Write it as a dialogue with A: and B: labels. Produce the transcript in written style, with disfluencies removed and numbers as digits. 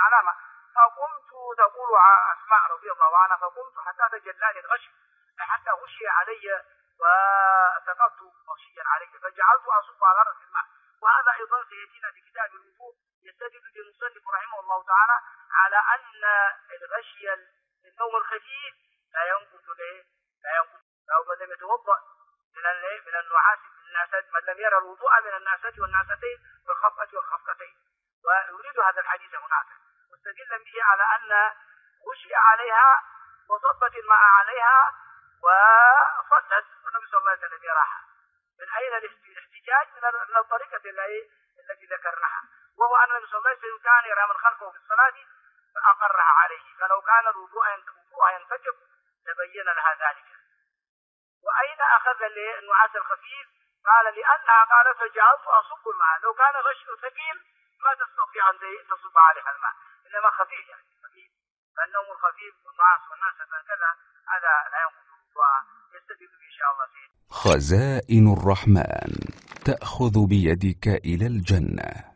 A: علامة. فقمت تقول أسماء رضي الله عنها فقمت حتى تجلاني الغش حتى غشي علي وسقطت غشيا علي فجعلت أصب على رأس الماء. وهذا أيضا سيأتينا في كتاب الوضوء. يستدل بالمصنف رحمه الله تعالى على أن الغشي النوم الخفيف لا ينقض لو لم يتوضأ من النعاس من لم يرى الوضوء من النعسة والنعستين والخفقة والخفقتين. ويريد هذا الحديث هناك مستدلا به على أن غشي عليها وصبت الماء عليها وصلت والنبي صلى الله عليه وسلم يراها. من أين الاحتجاج؟ من الطريقة التي ذكرناها، وهو أن النبي صلى الله عليه وسلم كان يرى من خلفه في الصلاة فأقرها عليه، فلو كان الوضوء ينفجر تبين لها ذلك. وأين أخذ النعاس الخفيف؟ قال لأنها قالت فجعلت أصب الماء. لو كان غشي ثقيل ما تستطيع أن تصب عليها الماء، إنما خفيف يعني خفيف. فالنوم الخفيف والنعاس والنعس كذا هذا لا ينقض الوضوء. يستدل به إن شاء الله سيدنا.
B: خزائن الرحمن تأخذ بيدك إلى الجنة.